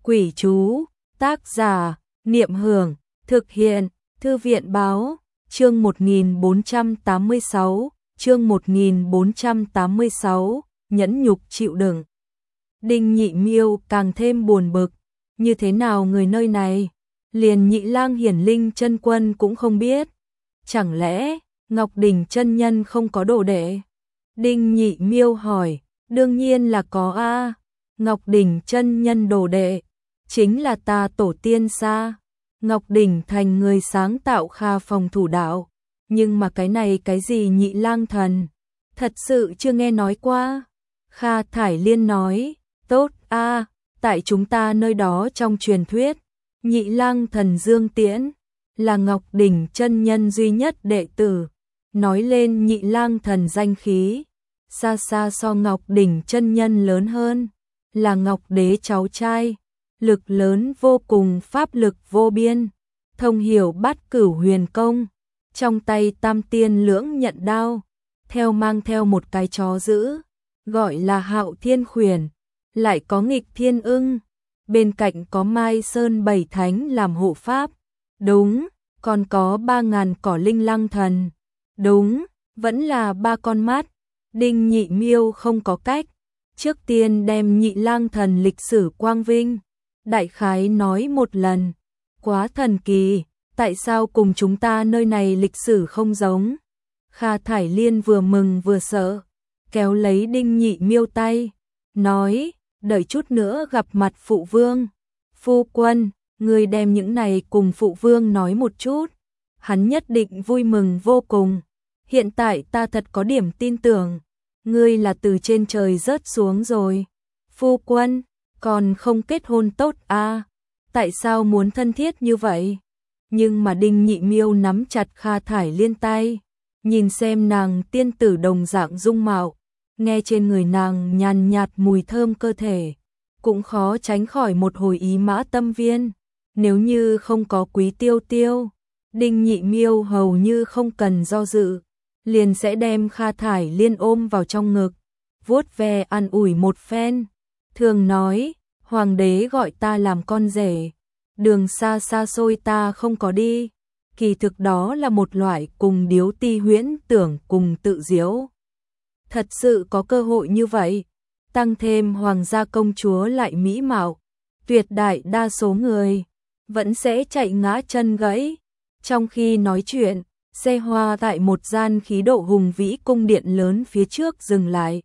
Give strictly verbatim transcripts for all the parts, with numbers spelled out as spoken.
Quỷ chú, tác giả, Niệm Hưởng, thực hiện, Thư viện báo, chương một nghìn bốn trăm tám mươi sáu, chương một nghìn bốn trăm tám mươi sáu, nhẫn nhục chịu đựng. Đinh Nhị Miêu càng thêm buồn bực, như thế nào người nơi này, liền Nhị Lang Hiển Linh chân quân cũng không biết. Chẳng lẽ, Ngọc Đỉnh chân nhân không có đồ đệ? Đinh Nhị Miêu hỏi, đương nhiên là có a, Ngọc Đỉnh chân nhân đồ đệ, chính là ta tổ tiên xa. Ngọc Đỉnh thành người sáng tạo Kha Phòng thủ đạo, nhưng mà cái này cái gì Nhị Lang thần, thật sự chưa nghe nói qua. Kha Thải Liên nói, tốt a, tại chúng ta nơi đó trong truyền thuyết, Nhị Lang thần Dương Tiễn là Ngọc Đỉnh chân nhân duy nhất đệ tử. Nói lên Nhị Lang thần danh khí, xa xa so Ngọc Đỉnh chân nhân lớn hơn, là Ngọc Đế cháu trai, lực lớn vô cùng, pháp lực vô biên, thông hiểu bát cửu huyền công, trong tay tam tiên lưỡng nhận đao, theo mang theo một cái chó dữ, gọi là Hạo Thiên Khuyển, lại có Nghịch Thiên Ưng, bên cạnh có Mai Sơn Bảy Thánh làm hộ pháp, đúng, còn có ba ngàn cỏ linh lăng thần, đúng, vẫn là ba con mắt. Đinh Nhị Miêu không có cách, trước tiên đem Nhị Lang thần lịch sử quang vinh đại khái nói một lần, quá thần kỳ, tại sao cùng chúng ta nơi này lịch sử không giống? Kha Thải Liên vừa mừng vừa sợ, kéo lấy Đinh Nhị Miêu tay, nói, đợi chút nữa gặp mặt phụ vương. Phu quân, ngươi đem những này cùng phụ vương nói một chút, hắn nhất định vui mừng vô cùng. Hiện tại ta thật có điểm tin tưởng, ngươi là từ trên trời rớt xuống rồi. Phu quân, còn không kết hôn tốt à? Tại sao muốn thân thiết như vậy? Nhưng mà Đinh Nhị Miêu nắm chặt Kha Thải Liên tay, nhìn xem nàng tiên tử đồng dạng dung mạo, nghe trên người nàng nhàn nhạt mùi thơm cơ thể, cũng khó tránh khỏi một hồi ý mã tâm viên. Nếu như không có Quý Tiêu Tiêu, Đinh Nhị Miêu hầu như không cần do dự, liền sẽ đem Kha Thải Liên ôm vào trong ngực, vuốt ve an ủi một phen. Thường nói, hoàng đế gọi ta làm con rể, đường xa xa xôi ta không có đi, kỳ thực đó là một loại cùng điếu ti huyễn tưởng cùng tự diễu. Thật sự có cơ hội như vậy, tăng thêm hoàng gia công chúa lại mỹ mạo, tuyệt đại đa số người vẫn sẽ chạy ngã chân gãy. Trong khi nói chuyện, xe hoa tại một gian khí độ hùng vĩ cung điện lớn phía trước dừng lại.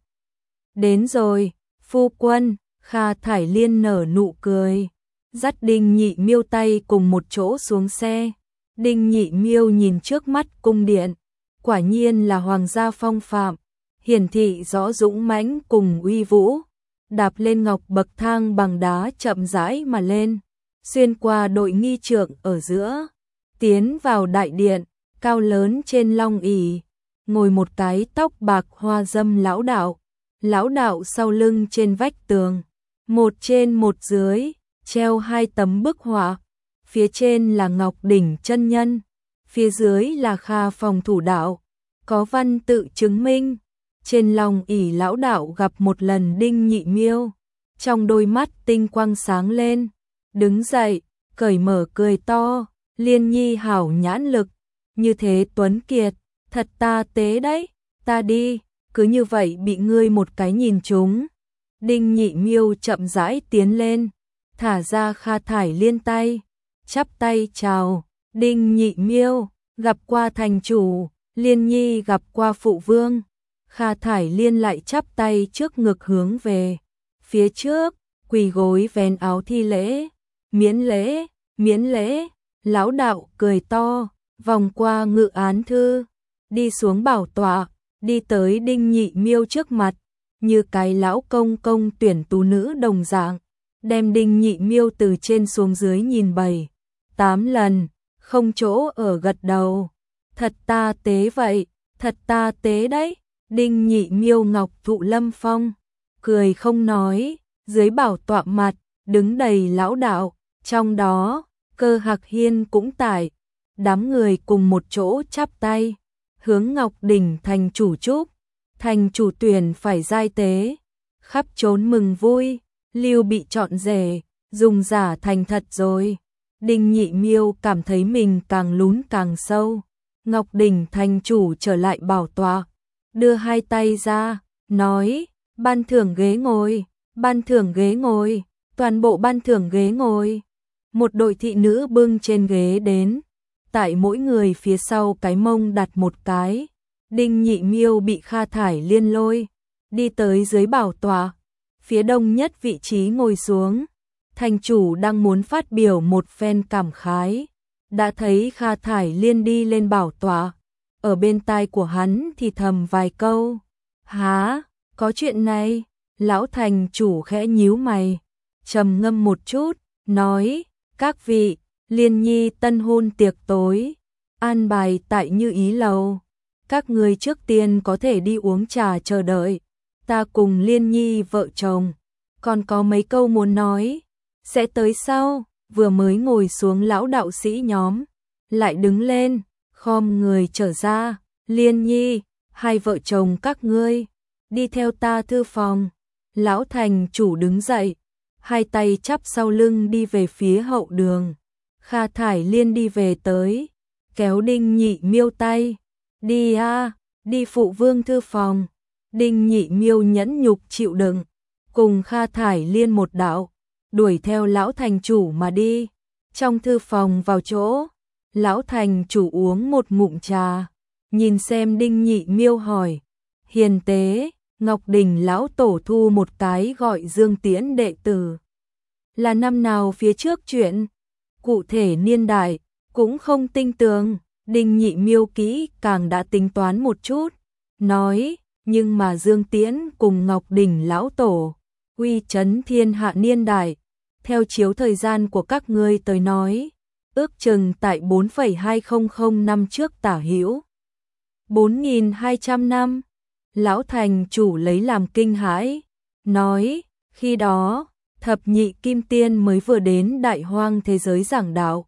Đến rồi, phu quân. Kha Thải Liên nở nụ cười, dắt Đinh Nhị Miêu tay cùng một chỗ xuống xe. Đinh Nhị Miêu nhìn trước mắt cung điện, quả nhiên là hoàng gia phong phạm, hiển thị rõ dũng mãnh cùng uy vũ. Đạp lên ngọc bậc thang bằng đá chậm rãi mà lên, xuyên qua đội nghi trượng ở giữa, tiến vào đại điện, cao lớn trên long ỷ, ngồi một cái tóc bạc hoa dâm lão đạo. Lão đạo sau lưng trên vách tường, một trên một dưới, treo hai tấm bức họa, phía trên là Ngọc Đỉnh chân nhân, phía dưới là Kha Phòng thủ đạo, có văn tự chứng minh. Trên long ỷ lão đạo gặp một lần Đinh Nhị Miêu, trong đôi mắt tinh quang sáng lên, đứng dậy, cởi mở cười to, Liên nhi hảo nhãn lực, như thế tuấn kiệt, thật ta tế đấy, ta đi, cứ như vậy bị ngươi một cái nhìn trúng. Đinh Nhị Miêu chậm rãi tiến lên, thả ra Kha Thải Liên tay, chắp tay chào, Đinh Nhị Miêu, gặp qua thành chủ, Liên nhi gặp qua phụ vương. Kha Thải Liên lại chắp tay trước ngực hướng về phía trước, quỳ gối vén áo thi lễ, miễn lễ, miễn lễ. Lão đạo cười to, vòng qua ngự án thư, đi xuống bảo tọa, đi tới Đinh Nhị Miêu trước mặt, như cái lão công công tuyển tú nữ đồng dạng, đem Đinh Nhị Miêu từ trên xuống dưới nhìn bảy, tám lần, không chỗ ở gật đầu. Thật ta tế vậy, thật ta tế đấy. Đinh Nhị Miêu ngọc thụ lâm phong, cười không nói, dưới bảo tọa mặt, đứng đầy lão đạo, trong đó, Cơ Hạc Hiên cũng tại, đám người cùng một chỗ chắp tay, hướng Ngọc Đỉnh thành chủ chúc, thành chủ tuyển phải giai tế, khắp trốn mừng vui, Lưu bị chọn rể, dùng giả thành thật rồi. Đinh Nhị Miêu cảm thấy mình càng lún càng sâu. Ngọc Đỉnh thành chủ trở lại bảo tọa, đưa hai tay ra, nói, ban thưởng ghế ngồi, ban thưởng ghế ngồi, toàn bộ ban thưởng ghế ngồi. Một đội thị nữ bưng trên ghế đến, tại mỗi người phía sau cái mông đặt một cái. Đinh Nhị Miêu bị Kha Thải Liên lôi, đi tới dưới bảo tọa, phía đông nhất vị trí ngồi xuống. Thành chủ đang muốn phát biểu một phen cảm khái, đã thấy Kha Thải Liên đi lên bảo tọa, ở bên tai của hắn thì thầm vài câu. Hả, có chuyện này? Lão thành chủ khẽ nhíu mày, trầm ngâm một chút, nói, các vị, Liên Nhi tân hôn tiệc tối, an bài tại Như Ý lầu. Các người trước tiên có thể đi uống trà chờ đợi, ta cùng Liên Nhi vợ chồng, còn có mấy câu muốn nói, sẽ tới sau. Vừa mới ngồi xuống lão đạo sĩ nhóm, lại đứng lên, khom người trở ra, Liên Nhi, hai vợ chồng các ngươi, đi theo ta thư phòng. Lão thành chủ đứng dậy, hai tay chắp sau lưng đi về phía hậu đường. Kha Thải Liên đi về tới, kéo Đinh Nhị Miêu tay, đi a, đi phụ vương thư phòng. Đinh Nhị Miêu nhẫn nhục chịu đựng, cùng Kha Thải Liên một đạo, đuổi theo lão thành chủ mà đi. Trong thư phòng vào chỗ, lão thành chủ uống một ngụm trà, nhìn xem Đinh Nhị Miêu hỏi, hiền tế, Ngọc Đình lão tổ thu một cái gọi Dương Tiễn đệ tử, là năm nào phía trước chuyện, cụ thể niên đại, cũng không tinh tường. Đinh Nhị Miêu kỹ càng đã tính toán một chút, nói, nhưng mà Dương Tiễn cùng Ngọc Đình lão tổ, uy chấn thiên hạ niên đại, theo chiếu thời gian của các ngươi tới nói, ước chừng tại bốn phẩy hai không năm trước tả hữu. bốn nghìn hai trăm năm, lão thành chủ lấy làm kinh hãi, nói, khi đó, thập nhị kim tiên mới vừa đến đại hoang thế giới giảng đạo,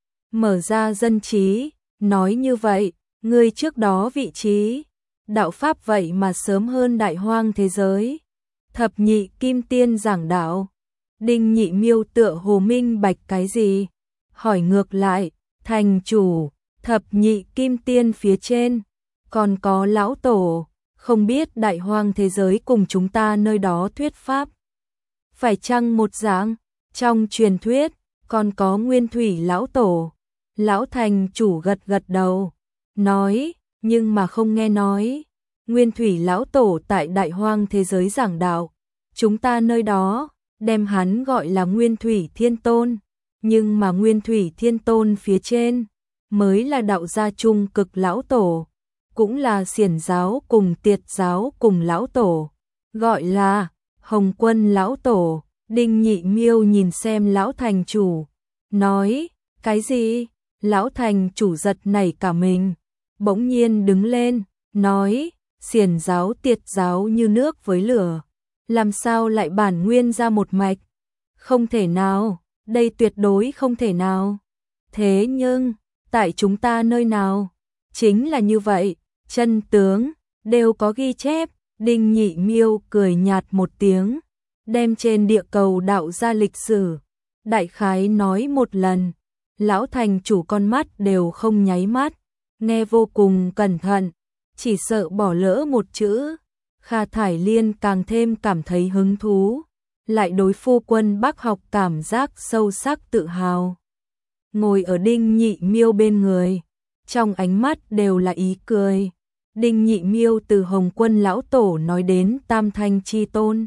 mở ra dân trí. Nói như vậy, ngươi trước đó vị trí, đạo pháp vậy mà sớm hơn đại hoang thế giới. Thập nhị kim tiên giảng đạo. Đinh Nhị Miêu tựa hồ minh bạch cái gì? Hỏi ngược lại, thành chủ, thập nhị kim tiên phía trên, còn có lão tổ, không biết đại hoang thế giới cùng chúng ta nơi đó thuyết pháp. Phải chăng một dạng, trong truyền thuyết, còn có nguyên thủy lão tổ. Lão thành chủ gật gật đầu, nói, nhưng mà không nghe nói, nguyên thủy lão tổ tại đại hoang thế giới giảng đạo, chúng ta nơi đó, đem hắn gọi là nguyên thủy thiên tôn, nhưng mà nguyên thủy thiên tôn phía trên, mới là đạo gia trung cực lão tổ, cũng là xiển giáo cùng tiệt giáo cùng lão tổ, gọi là Hồng Quân lão tổ. Đinh Nhị Miêu nhìn xem lão thành chủ, nói, cái gì? Lão thành chủ giật nảy cả mình, bỗng nhiên đứng lên, nói, xiển giáo tiệt giáo như nước với lửa, làm sao lại bản nguyên ra một mạch? Không thể nào, đây tuyệt đối không thể nào. Thế nhưng, tại chúng ta nơi nào, chính là như vậy, chân tướng, đều có ghi chép. Đinh Nhị Miêu cười nhạt một tiếng, đem trên địa cầu đạo ra lịch sử, đại khái nói một lần. Lão thành chủ con mắt đều không nháy mắt, nghe vô cùng cẩn thận, chỉ sợ bỏ lỡ một chữ. Kha Thải Liên càng thêm cảm thấy hứng thú, lại đối phu quân Bắc học cảm giác sâu sắc tự hào. Ngồi ở Đinh Nhị Miêu bên người, trong ánh mắt đều là ý cười. Đinh Nhị Miêu từ Hồng Quân lão tổ nói đến Tam Thanh chi tôn,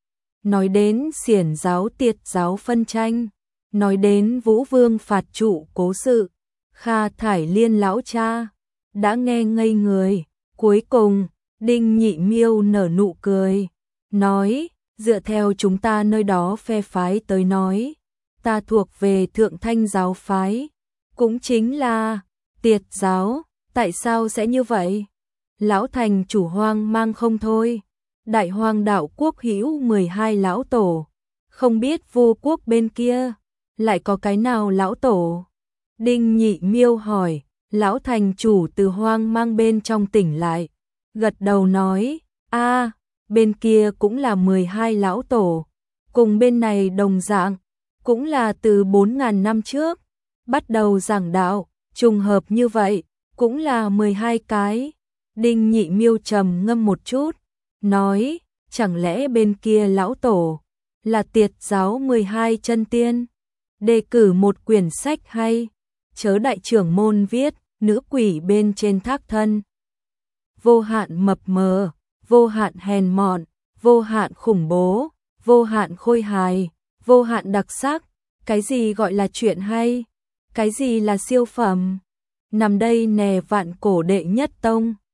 nói đến xiển giáo tiệt giáo phân tranh, nói đến Vũ Vương phạt trụ cố sự, Kha Thải Liên lão cha đã nghe ngây người. Cuối cùng, Đinh Nhị Miêu nở nụ cười, nói, dựa theo chúng ta nơi đó phe phái tới nói, ta thuộc về Thượng Thanh giáo phái, cũng chính là tiệt giáo. Tại sao sẽ như vậy? Lão thành chủ hoang mang không thôi. Đại hoang đạo quốc hữu mười hai lão tổ, không biết vô quốc bên kia lại có cái nào lão tổ? Đinh Nhị Miêu hỏi. Lão thành chủ từ hoang mang bên trong tỉnh lại, gật đầu nói, a, à, bên kia cũng là mười hai lão tổ, cùng bên này đồng dạng, cũng là từ bốn ngàn năm trước, bắt đầu giảng đạo, trùng hợp như vậy, cũng là mười hai cái. Đinh Nhị Miêu trầm ngâm một chút, nói, chẳng lẽ bên kia lão tổ là Tiệt giáo mười hai chân tiên? Đề cử một quyển sách hay, chớ đại trưởng môn viết, nữ quỷ bên trên thác thân. Vô hạn mập mờ, vô hạn hèn mọn, vô hạn khủng bố, vô hạn khôi hài, vô hạn đặc sắc. Cái gì gọi là chuyện hay? Cái gì là siêu phẩm? Nằm đây nè vạn cổ đệ nhất tông.